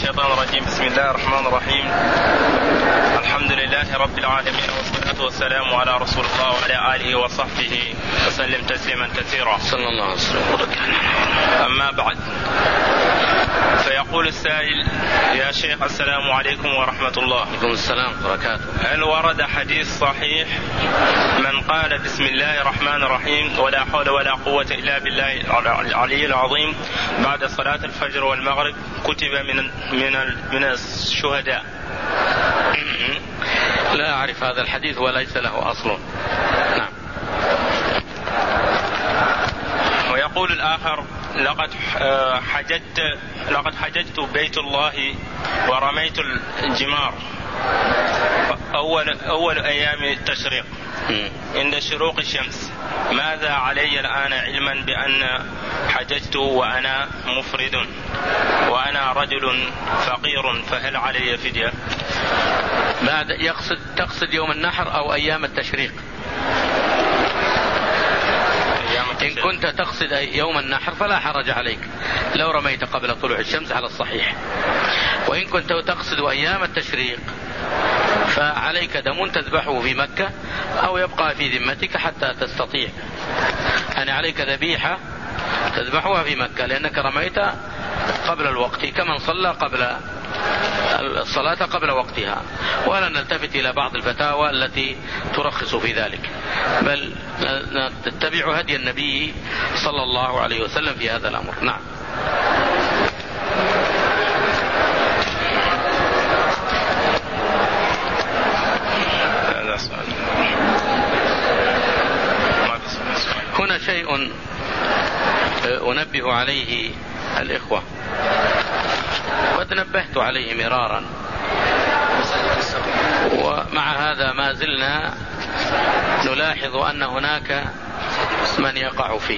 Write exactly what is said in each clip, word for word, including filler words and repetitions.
الشيطان الرجيم. بسم الله الرحمن الرحيم. الحمد لله رب العالمين، والصلاة والسلام على رسول الله وعلى آله وصحبه وسلم تسليما كثيرا صلى الله عليه وسلم. أما بعد، فيقول السائل: يا شيخ السلام عليكم ورحمة الله. عليكم السلام وبركاته. هل ورد حديث صحيح من قال بسم الله الرحمن الرحيم ولا حول ولا قوة إلا بالله العلي العظيم بعد صلاة الفجر والمغرب كتب من من من الشهداء؟ لا أعرف هذا الحديث وليس له أصل. نعم. ويقول الآخر: لقد حججت لقد حججت بيت الله ورميت الجمار أول أول أيام التشريق عند شروق الشمس، ماذا علي الآن علما بأن حججت وأنا مفرد وأنا رجل فقير، فهل علي فدية؟ بعد يقصد تقصد يوم النحر أو أيام التشريق؟ إن كنت تقصد يوم النحر فلا حرج عليك لو رميت قبل طلوع الشمس على الصحيح، وإن كنت تقصد أيام التشريق فعليك دم تذبحه في مكة أو يبقى في ذمتك حتى تستطيع. يعني عليك ذبيحة تذبحها في مكة لأنك رميت قبل الوقت، كمن صلى قبل الصلاة قبل وقتها. ولا نلتفت إلى بعض الفتاوى التي ترخص في ذلك، بل نتبع هدي النبي صلى الله عليه وسلم في هذا الأمر. نعم. هنا شيء أنبه عليه الإخوة، قد نبهت عليه مرارا، ومع هذا ما زلنا نلاحظ أن هناك من يقع فيه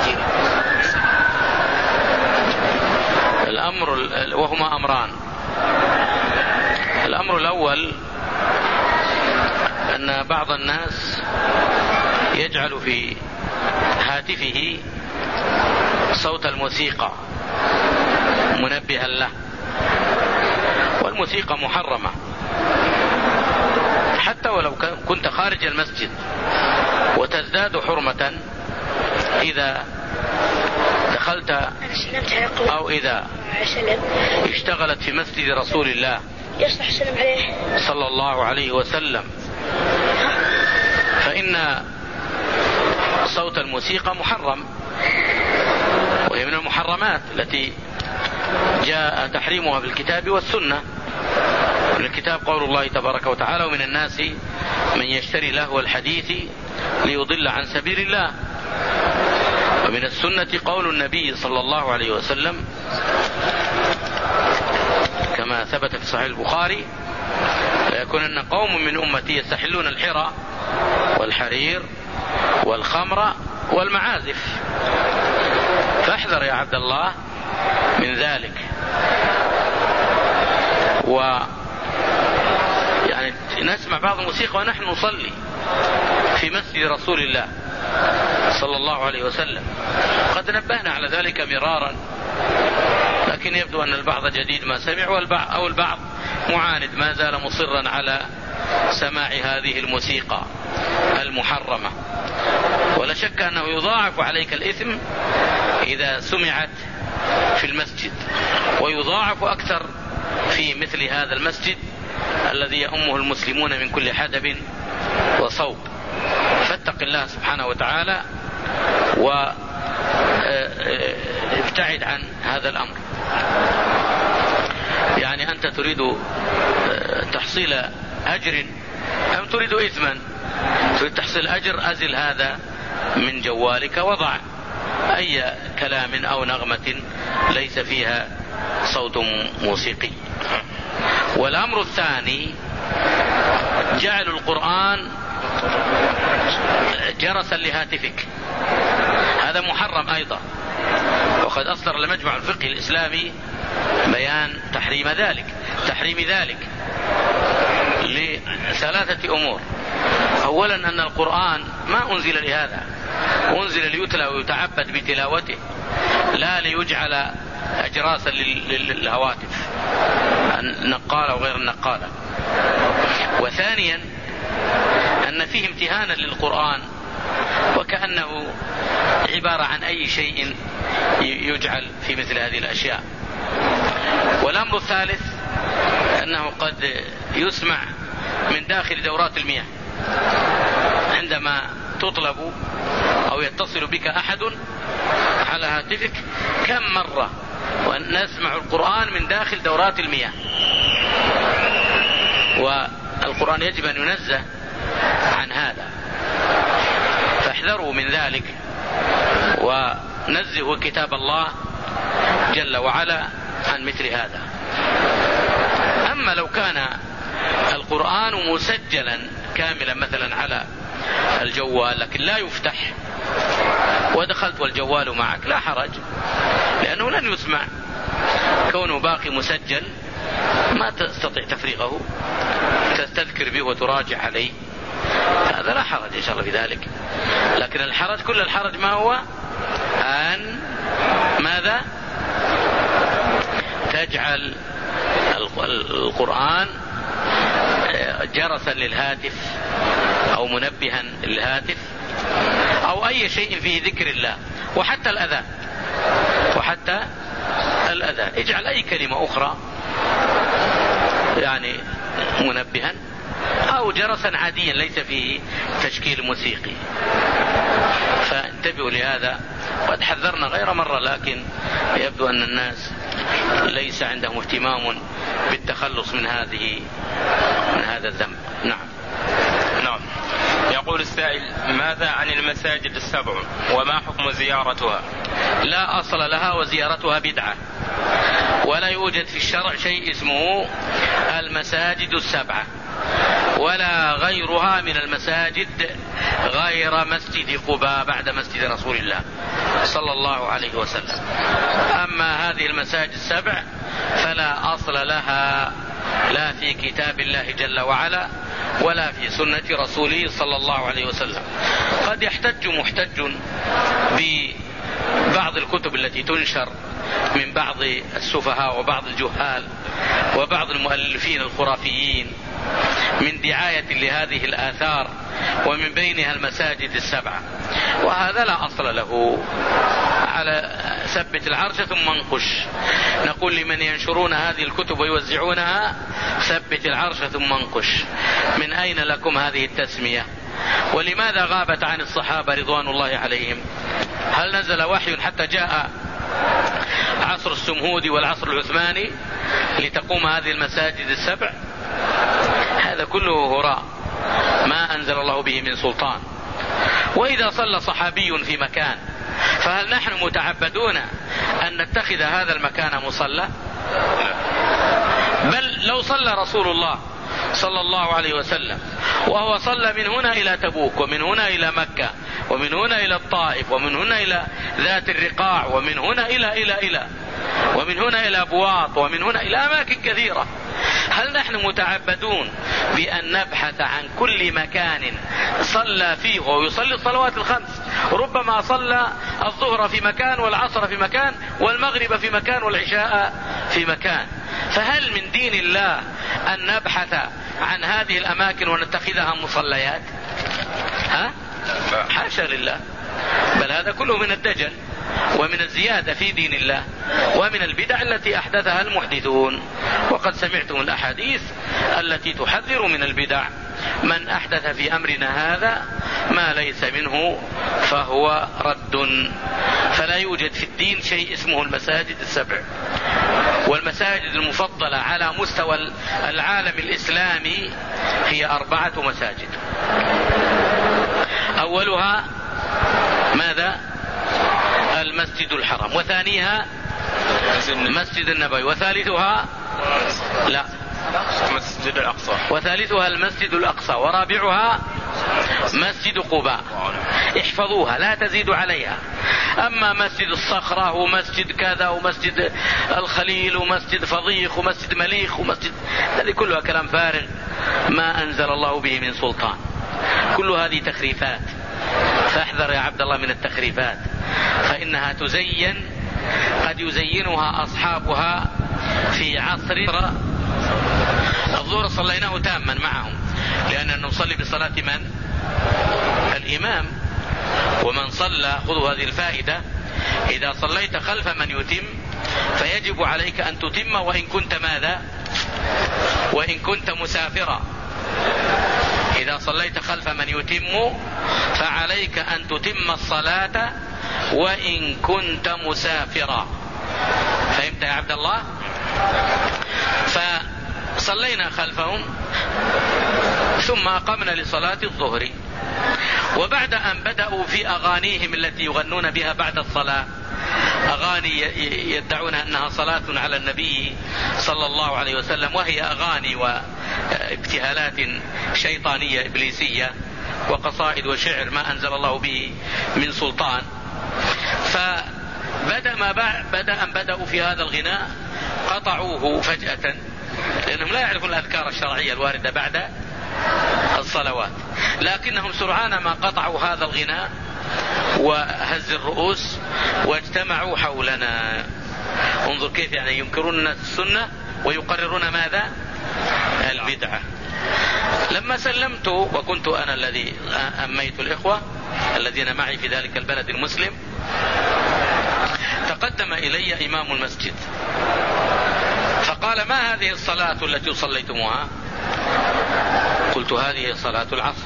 الأمر، وهما أمران. الأمر الأول أن بعض الناس يجعل في هاتفه صوت الموسيقى منبها له، والموسيقى محرمة حتى ولو كنت خارج المسجد، وتزداد حرمة إذا دخلت أو إذا اشتغلت في مسجد رسول الله صلى الله عليه وسلم، فإن صوت الموسيقى محرم، وهي من المحرمات التي جاء تحريمها بالكتاب والسنة. من الكتاب قول الله تبارك وتعالى: ومن الناس من يشتري لهو الحديث ليضل عن سبيل الله. ومن السنة قول النبي صلى الله عليه وسلم كما ثبت في صحيح البخاري: ليكونن قوم من أمتي يستحلون الحرى والحرير والخمر والمعازف، فاحذر يا عبد الله من ذلك. و يعني نسمع بعض الموسيقى ونحن نصلي في مسجد رسول الله صلى الله عليه وسلم، قد نبهنا على ذلك مرارا، لكن يبدو أن البعض جديد ما سمع، والبعض أو البعض معاند ما زال مصرا على سماع هذه الموسيقى المحرمة. ولا شك أنه يضاعف عليك الإثم إذا سمعت في المسجد، ويضاعف أكثر في مثل هذا المسجد الذي يؤمه المسلمون من كل حدب وصوب. فاتق الله سبحانه وتعالى وابتعد عن هذا الأمر. يعني أنت تريد تحصيل أجر أم تريد إثما؟ تريد تحصيل أجر، أزل هذا من جوالك وضع أي كلام أو نغمة ليس فيها صوت موسيقي. والأمر الثاني جعل القرآن جرسا لهاتفك، هذا محرم أيضا، وقد أصدر المجمع الفقهي الإسلامي بيان تحريم ذلك تحريم ذلك لثلاثة أمور. أولا أن القرآن ما أنزل لهذا، أنزل ليتلى ويتعبد بتلاوته، لا ليجعل أجراسا للهواتف النقالة وغير النقالة. وثانيا أن فيه امتهانا للقرآن وكأنه عبارة عن أي شيء يجعل في مثل هذه الأشياء. والأمر الثالث أنه قد يسمع من داخل دورات المياه عندما تطلب أو يتصل بك أحد على هاتفك كم مرة ونسمع القرآن من داخل دورات المياه، والقرآن يجب أن ينزه عن هذا، فاحذروا من ذلك ونزهوا كتاب الله جل وعلا عن مثل هذا. أما لو كان القرآن مسجلا كاملا مثلا على الجوال لكن لا يفتح ودخلت والجوال معك لا حرج، لأنه لن يسمع، كونه باقي مسجل ما تستطيع تفريغه، تستذكر به وتراجع عليه، هذا لا حرج إن شاء الله في ذلك. لكن الحرج كل الحرج ما هو أن ماذا تجعل القرآن جرسا للهاتف أو منبها للهاتف أو أي شيء فيه ذكر الله، وحتى الأذان وحتى الأذان اجعل أي كلمة أخرى يعني منبها أو جرسا عاديا ليس فيه تشكيل موسيقي. فانتبهوا لهذا، قد حذرنا غير مرة لكن يبدو أن الناس ليس عندهم اهتمام بالتخلص من هذه من هذا الذنب. نعم. نعم. يقول السائل: ماذا عن المساجد السبع وما حكم زيارتها؟ لا أصل لها وزيارتها بدعة، ولا يوجد في الشرع شيء اسمه المساجد السبعة ولا غيرها من المساجد غير مسجد قباء بعد مسجد رسول الله صلى الله عليه وسلم. أما هذه المساجد السبع فلا أصل لها لا في كتاب الله جل وعلا ولا في سنة رسوله صلى الله عليه وسلم. قد يحتج محتج ببعض الكتب التي تنشر من بعض السفهاء وبعض الجهال وبعض المؤلفين الخرافيين من دعاية لهذه الآثار ومن بينها المساجد السبعة، وهذا لا أصل له. على ثبت العرش ثم انقش، نقول لمن ينشرون هذه الكتب ويوزعونها: ثبت العرش ثم انقش. من أين لكم هذه التسمية؟ ولماذا غابت عن الصحابة رضوان الله عليهم؟ هل نزل وحي حتى جاء عصر السمهودي والعصر العثماني لتقوم هذه المساجد السبع؟ هذا كله هراء ما أنزل الله به من سلطان. وإذا صلى صحابي في مكان فهل نحن متعبدون أن نتخذ هذا المكان مصلى؟ بل لو صلى رسول الله صلى الله عليه وسلم وهو صلى من هنا إلى تبوك ومن هنا إلى مكة ومن هنا إلى الطائف ومن هنا إلى ذات الرقاع ومن هنا إلى إلى إلى ومن هنا إلى بواط ومن هنا إلى أماكن كثيرة، هل نحن متعبدون بأن نبحث عن كل مكان صلى فيه ويصلي الصلوات الخمس؟ ربما صلى الظهر في مكان والعصر في مكان والمغرب في مكان والعشاء في مكان. فهل من دين الله أن نبحث عن هذه الأماكن ونتخذها مصليات؟ ها؟ حاشا لله، بل هذا كله من الدجل ومن الزيادة في دين الله ومن البدع التي أحدثها المحدثون. وقد سمعتم الأحاديث التي تحذر من البدع: من أحدث في أمرنا هذا ما ليس منه فهو رد. فلا يوجد في الدين شيء اسمه المساجد السبع. والمساجد المفضلة على مستوى العالم الإسلامي هي أربعة مساجد. أولها ماذا؟ المسجد الحرام، وثانيها مسجد النبوي، وثالثها لا مسجد الأقصى، وثالثها المسجد الأقصى، ورابعها مسجد قباء. احفظوها لا تزيدوا عليها. أما مسجد الصخرة ومسجد كذا ومسجد الخليل ومسجد فضيخ ومسجد مليخ ومسجد، هذه كلها كلام فارغ ما أنزل الله به من سلطان. كل هذه تخريفات، فاحذر يا عبد الله من التخريفات، فإنها تزين قد يزينها أصحابها في عصر الظهر صليناه تاما معهم، لأننا نصلي بصلاة من؟ الإمام. ومن صلى، خذوا هذه الفائدة، إذا صليت خلف من يتم فيجب عليك أن تتم وإن كنت ماذا؟ وإن كنت مسافرا. إذا صليت خلف من يتم فعليك أن تتم الصلاة وإن كنت مسافرا. فهمت يا عبد الله؟ فصلينا خلفهم ثم أقمنا لصلاة الظهر، وبعد أن بدأوا في أغانيهم التي يغنون بها بعد الصلاة، أغاني يدعون أنها صلاة على النبي صلى الله عليه وسلم، وهي أغاني وابتهالات شيطانية إبليسية وقصائد وشعر ما أنزل الله به من سلطان. فبدأ ما بدأ أن بدأوا في هذا الغناء قطعوه فجأة، لأنهم لا يعرفون الأذكار الشرعية الواردة بعد الصلوات، لكنهم سرعان ما قطعوا هذا الغناء وهز الرؤوس واجتمعوا حولنا. انظر كيف يعني ينكرون السنة ويقررون ماذا؟ البدعة. لما سلمت وكنت أنا الذي أميت الإخوة الذين معي في ذلك البلد المسلم، تقدم إلي إمام المسجد فقال: ما هذه الصلاة التي صليتموها؟ قلت: هذه صلاة العصر.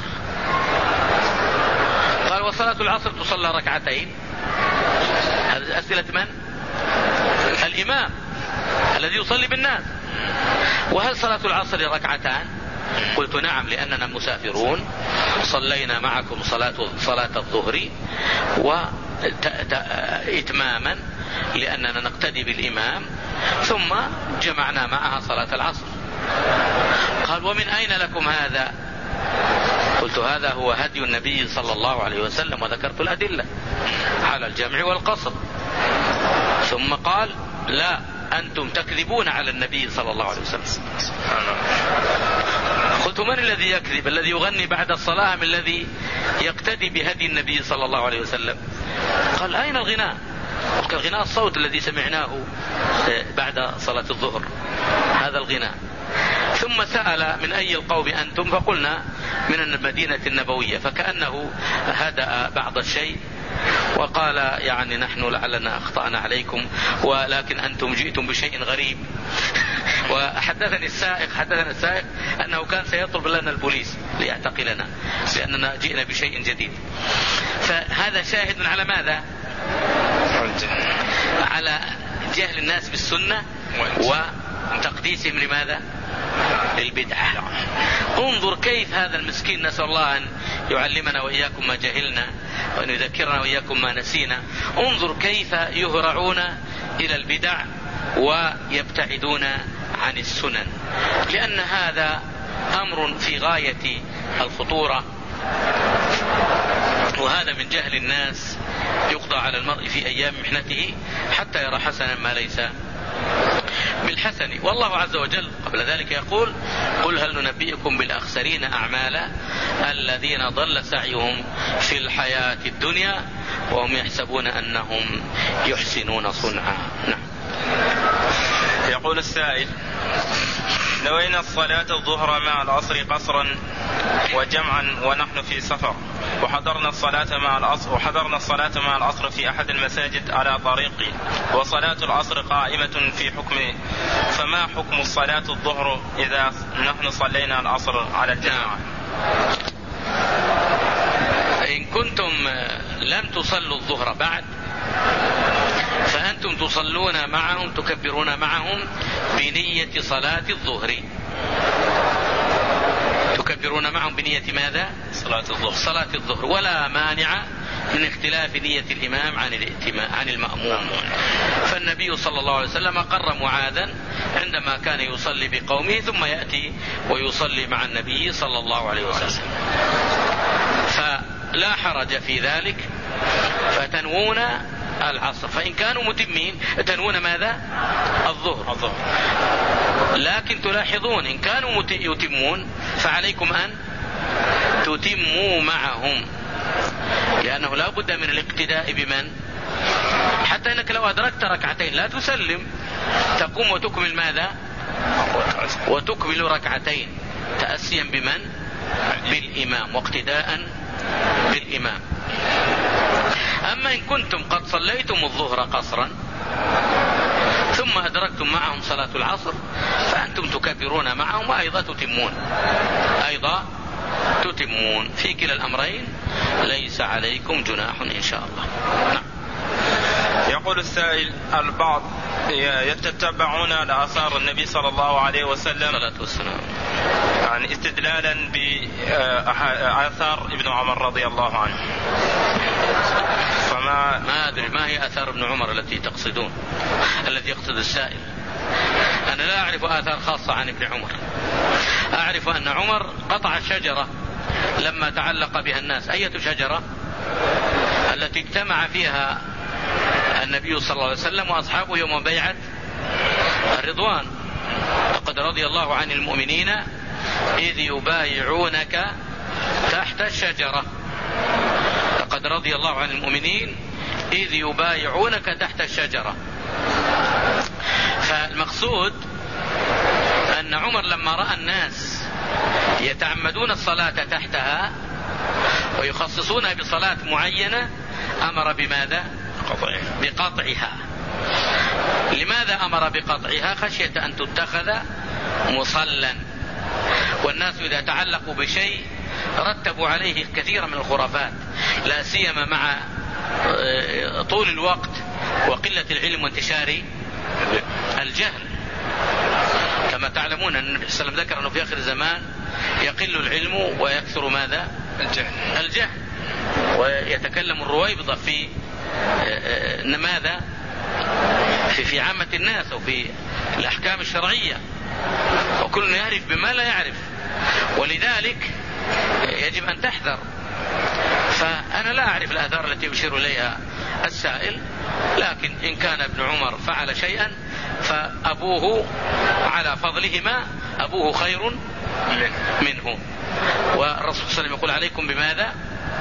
قال: وصلاة العصر تصلى ركعتين؟ هذه أسئلة من؟ الإمام الذي يصلي بالناس. وهل صلاة العصر ركعتان؟ قلت: نعم، لأننا مسافرون صلينا معكم صلاة صلاة الظهر وإتماما لأننا نقتدي بالإمام، ثم جمعنا معها صلاة العصر. قال: ومن أين لكم هذا؟ قلت: هذا هو هدي النبي صلى الله عليه وسلم، وذكرت الأدلة على الجمع والقصر. ثم قال: لا، أنتم تكذبون على النبي صلى الله عليه وسلم. قلت: من الذي يكذب؟ الذي يغني بعد الصلاة من الذي يقتدي بهدي النبي صلى الله عليه وسلم؟ قال: أين الغناء؟ قلت: الغناء الصوت الذي سمعناه بعد صلاة الظهر، هذا الغناء. ثم سأل: من أي القوم أنتم؟ فقلنا: من المدينة النبوية. فكأنه هدأ بعض الشيء وقال: يعني نحن لعلنا أخطأنا عليكم، ولكن أنتم جئتم بشيء غريب. وحدثني السائق حدثنا السائق أنه كان سيطلب لنا البوليس ليعتقلنا لأننا جئنا بشيء جديد. فهذا شاهد على ماذا؟ على جهل الناس بالسنة وتقديسهم لماذا؟ للبدعة. انظر كيف هذا المسكين، نسأل الله أن يعلمنا وإياكم ما جهلنا وأن يذكرنا وإياكم ما نسينا. انظر كيف يهرعون إلى البدع ويبتعدون عن السنن، لأن هذا أمر في غاية الخطورة، وهذا من جهل الناس يقضى على المرء في أيام محنته حتى يرى حسنا ما ليس بالحسن. والله عز وجل قبل ذلك يقول: قل هل ننبئكم بالأخسرين أعمالا الذين ضل سعيهم في الحياة الدنيا وهم يحسبون أنهم يحسنون صنعا. نعم. يقول السائل: نوينا الصلاة الظهر مع العصر قصرا وجمعا ونحن في سفر، وحضرنا الصلاة مع العصر وحضرنا الصلاة مع العصر في أحد المساجد على طريقي، وصلاة العصر قائمة في حكم، فما حكم الصلاة الظهر إذا نحن صلينا العصر على الجماعة؟ إن كنتم لم تصلوا الظهر بعد فأنتم تصلون معهم، تكبرون معهم بنية صلاة الظهر، تكبرون معهم بنية ماذا؟ صلاة الظهر. صلاة الظهر، ولا مانع من اختلاف نية الإمام عن عن المأموم. فالنبي صلى الله عليه وسلم قر معاذا عندما كان يصلي بقومه ثم يأتي ويصلي مع النبي صلى الله عليه وسلم، فلا حرج في ذلك. فتنوون العصر، فإن كانوا متمين تنوون ماذا؟ الظهر. لكن تلاحظون إن كانوا يتمون فعليكم أن تتموا معهم، لأنه لا بد من الاقتداء بمن؟ حتى انك لو ادركت ركعتين لا تسلم، تقوم وتكمل ماذا؟ وتكمل ركعتين تأسيا بمن؟ بالإمام، واقتداء بالإمام. أما إن كنتم قد صليتم الظهر قصرا ثم أدركتم معهم صلاة العصر فأنتم تكبرون معهم وأيضا تتمون أيضا تتمون في كلا الأمرين ليس عليكم جناح إن شاء الله. نعم. يقول السائل: البعض يتتبعون لآثار النبي صلى الله عليه وسلم يعني استدلالا بآثار ابن عمر رضي الله عنه، فما ما أدري ما هي آثار ابن عمر التي تقصدون، التي يقصد السائل؟ أنا لا أعرف آثار خاصة عن ابن عمر، أعرف أن عمر قطع الشجرة لما تعلق بها الناس. أية شجرة؟ التي اجتمع فيها النبي صلى الله عليه وسلم وأصحابه يوم بيعة الرضوان: لقد رضي الله عن المؤمنين إذ يبايعونك تحت الشجرة. لقد رضي الله عن المؤمنين إذ يبايعونك تحت الشجرة. فالمقصود أن عمر لما رأى الناس يتعمدون الصلاة تحتها ويخصصونها بصلاة معينة أمر بماذا؟ بقطعها. لماذا أمر بقطعها؟ خشية أن تتخذ مصلا، والناس إذا تعلقوا بشيء رتبوا عليه كثيرا من الخرافات، لا سيما مع طول الوقت وقلة العلم وانتشار الجهل. كما تعلمون أن النبي صلى الله عليه وسلم ذكر أنه في آخر الزمان يقل العلم ويكثر ماذا؟ الجهل. الجهل. ويتكلم الرويبضة في ماذا؟ في في عامة الناس وفي الأحكام الشرعية، وكل يعرف بما لا يعرف، ولذلك يجب أن تحذر. فأنا لا أعرف الآثار التي يشير إليها السائل، لكن إن كان ابن عمر فعل شيئا فأبوه على فضلهما أبوه خير منه. والرسول صلى الله عليه وسلم يقول: عليكم بماذا؟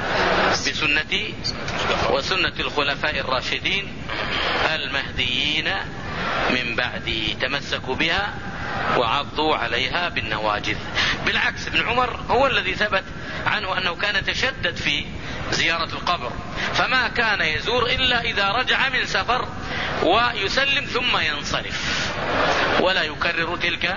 بسنتي وسنة الخلفاء الراشدين المهديين من بعدي، تمسكوا بها وعضوا عليها بالنواجذ. بالعكس، ابن عمر هو الذي ثبت عنه أنه كان تشدد في زيارة القبر، فما كان يزور إلا إذا رجع من سفر ويسلم ثم ينصرف، ولا يكرر تلك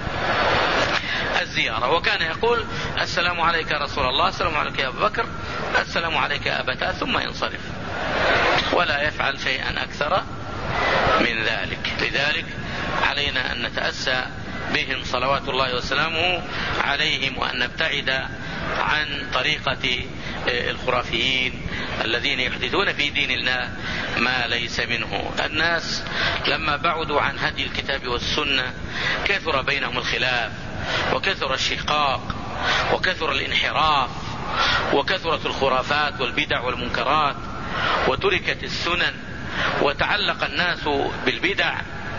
الزيارة. وكان يقول: السلام عليك يا رسول الله، السلام عليك يا أبو بكر، السلام عليك يا أبتاه، ثم ينصرف، ولا يفعل شيئا أكثر من ذلك. لذلك علينا أن نتأسى بهم صلوات الله وسلامه عليهم، وأن نبتعد عن طريقة الخرافيين الذين يحدثون في دين الله ما ليس منه. الناس لما بعدوا عن هدي الكتاب والسنة كثر بينهم الخلاف، وكثر الشقاق، وكثر الانحراف، وكثرت الخرافات والبدع والمنكرات، وتركت السنن، وتعلق الناس بالبدع،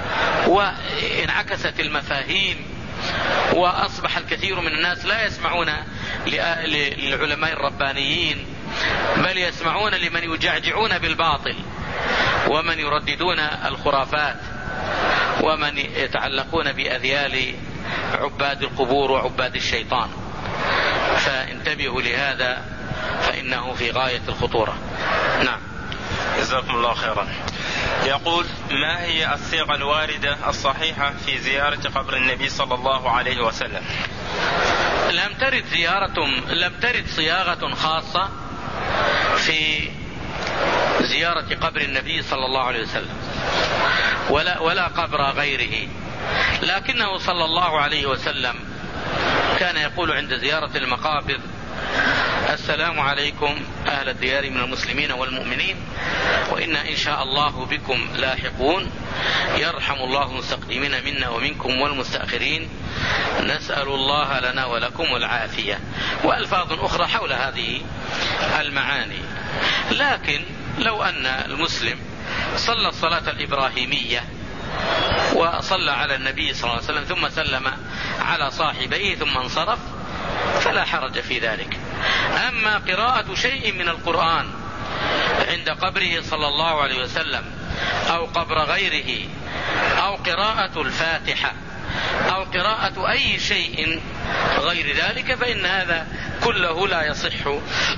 وانعكست المفاهيم، وأصبح الكثير من الناس لا يسمعون للعلماء الربانيين، بل يسمعون لمن يجعجعون بالباطل، ومن يرددون الخرافات، ومن يتعلقون بأذيال عباد القبور وعباد الشيطان. فانتبهوا لهذا، فإنه في غاية الخطورة. نعم. جزاكم الله خيرا. يقول: ما هي الصيغة الواردة الصحيحة في زيارة قبر النبي صلى الله عليه وسلم؟ لم ترد زيارة لم ترد صياغة خاصة في زيارة قبر النبي صلى الله عليه وسلم، ولا ولا قبر غيره، لكنه صلى الله عليه وسلم كان يقول عند زيارة المقابر: السلام عليكم أهل الديار من المسلمين والمؤمنين، وإنا إن شاء الله بكم لاحقون، يرحم الله المستقدمين منا ومنكم والمستأخرين، نسأل الله لنا ولكم العافية، وألفاظ أخرى حول هذه المعاني. لكن لو أن المسلم صلى الصلاة الإبراهيمية وصلى على النبي صلى الله عليه وسلم ثم سلم على صاحبيه ثم انصرف فلا حرج في ذلك. أما قراءة شيء من القرآن عند قبره صلى الله عليه وسلم أو قبر غيره أو قراءة الفاتحة أو قراءة أي شيء غير ذلك، فإن هذا كله لا يصح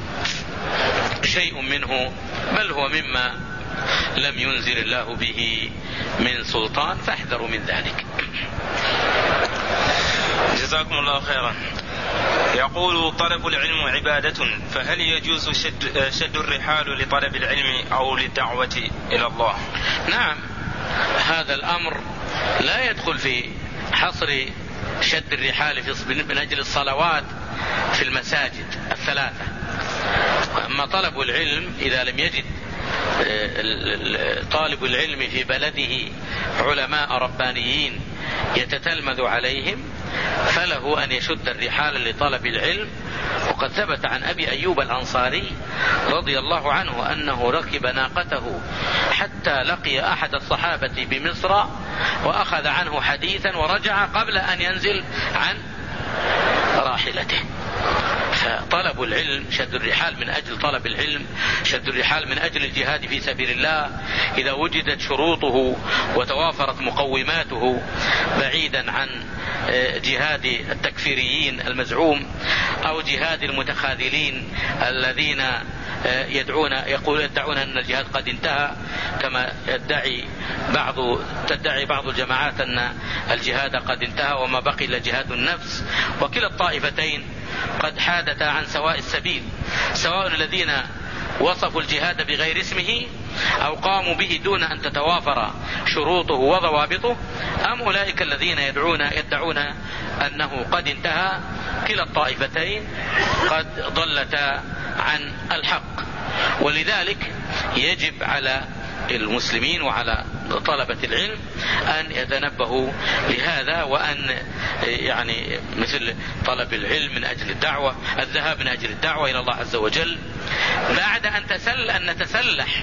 شيء منه، بل هو مما لم ينزل الله به من سلطان، فاحذروا من ذلك. جزاكم الله خيرا. يقول: طلب العلم عبادة، فهل يجوز شد, شد الرحال لطلب العلم أو للدعوة إلى الله؟ نعم، هذا الأمر لا يدخل في حصر شد الرحال من أجل الصلوات في المساجد الثلاثة. أما طلب العلم إذا لم يجد طالب العلم في بلده علماء ربانيين يتتلمذ عليهم، فله أن يشد الرحال لطلب العلم. وقد ثبت عن أبي أيوب الأنصاري رضي الله عنه أنه ركب ناقته حتى لقي أحد الصحابة بمصر وأخذ عنه حديثا ورجع قبل أن ينزل عن راحلته. فطلب العلم، شد الرحال من أجل طلب العلم، شد الرحال من أجل الجهاد في سبيل الله، إذا وجدت شروطه وتوافرت مقوماته بعيدا عن جهاد التكفيريين المزعوم أو جهاد المتخاذلين الذين يدعون يقول يدعون أن الجهاد قد انتهى، كما يدعي بعض تدعي بعض الجماعات أن الجهاد قد انتهى وما بقي إلا جهاد النفس. وكلا الطائفتين قد حادتا عن سواء السبيل، سواء الذين وصفوا الجهاد بغير اسمه أو قاموا به دون أن تتوافر شروطه وضوابطه، أم أولئك الذين يدعون يدعون أنه قد انتهى. كلا الطائفتين قد ضلتا عن الحق، ولذلك يجب على المسلمين وعلى طلبة العلم أن يتنبهوا لهذا، وأن يعني مثل طلب العلم من أجل الدعوة، الذهاب من أجل الدعوة إلى الله عز وجل، بعد أن تسل أن نتسلح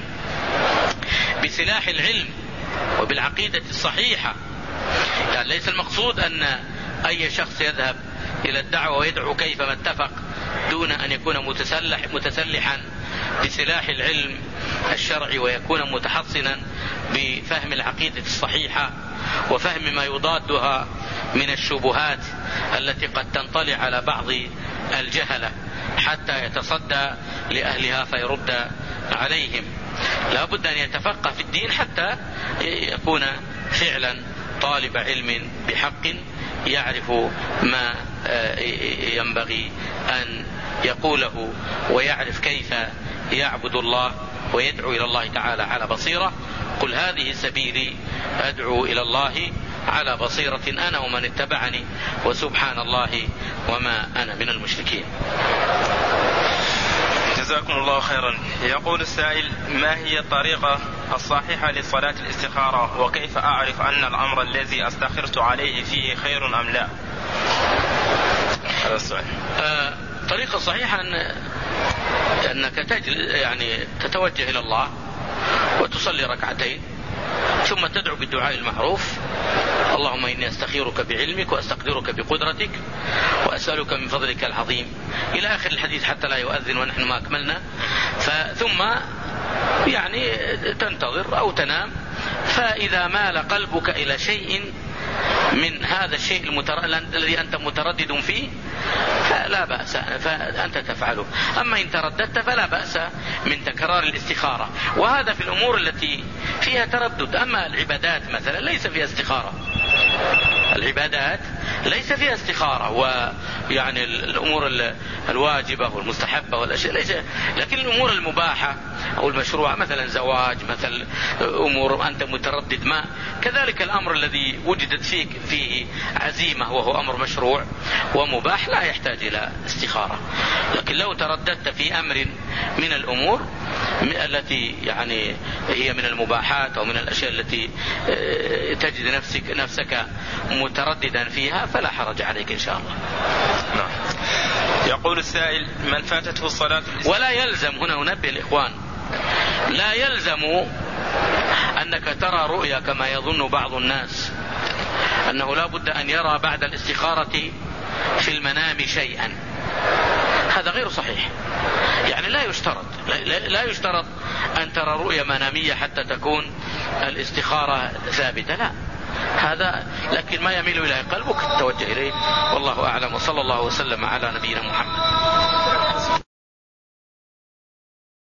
بسلاح العلم وبالعقيدة الصحيحة. يعني ليس المقصود أن أي شخص يذهب إلى الدعوة ويدعو كيفما اتفق دون أن يكون متسلح متسلحا بسلاح العلم الشرعي، ويكون متحصنا بفهم العقيدة الصحيحة وفهم ما يضادها من الشبهات التي قد تنطلع على بعض الجهلة حتى يتصدى لأهلها فيرد عليهم. لا بد أن يتفقه في الدين حتى يكون فعلا طالب علم بحق، يعرف ما ينبغي أن يقوله ويعرف كيف يعبد الله ويدعو إلى الله تعالى على بصيرة. قل هذه سبيلي أدعو إلى الله على بصيرة أنا ومن اتبعني وسبحان الله وما أنا من المشركين. جزاكم الله خيرا. يقول السائل: ما هي الطريقة الصحيحة لصلاة الاستخارة، وكيف أعرف أن الأمر الذي استخرت عليه فيه خير أم لا؟ هذا السؤال. آه طريقة صحيحة أن أنك تجل يعني تتوجه إلى الله وتصلي ركعتين ثم تدعو بالدعاء المعروف: اللهم إني أستخيرك بعلمك وأستقدرك بقدرتك وأسألك من فضلك العظيم، إلى آخر الحديث حتى لا يؤذن ونحن ما أكملنا. ثم يعني تنتظر أو تنام، فإذا مال قلبك إلى شيء من هذا الشيء المتر... الذي أنت متردد فيه فلا بأس، فأنت تفعله. أما إن ترددت فلا بأس من تكرار الاستخارة، وهذا في الأمور التي فيها تردد. أما العبادات مثلا ليس فيها استخارة، العبادات ليس فيها استخارة، ويعني الأمور الواجبة والمستحبة والأشياء ليس، لكن الأمور المباحة أو المشروعة مثلا زواج، مثل أمور أنت متردد ما، كذلك الأمر الذي وجدت فيك فيه عزيمة وهو أمر مشروع ومباح لا يحتاج إلى استخارة. لكن لو ترددت في أمر من الأمور التي يعني هي من المباحات أو من الأشياء التي تجد نفسك نفسك مترددا فيها فلا حرج عليك إن شاء الله. نعم. يقول السائل: من فاتته الصلاة ولا يلزم، هنا ننبه الإخوان، لا يلزم أنك ترى رؤيا كما يظن بعض الناس أنه لا بد أن يرى بعد الاستخارة في المنام شيئا. هذا غير صحيح. يعني لا يشترط لا يشترط أن ترى رؤية منامية حتى تكون الاستخارة ثابتة، لا، هذا لكن ما يميل إليه قلبك توجه إليه، والله أعلم، وصلى الله وسلم على نبينا محمد.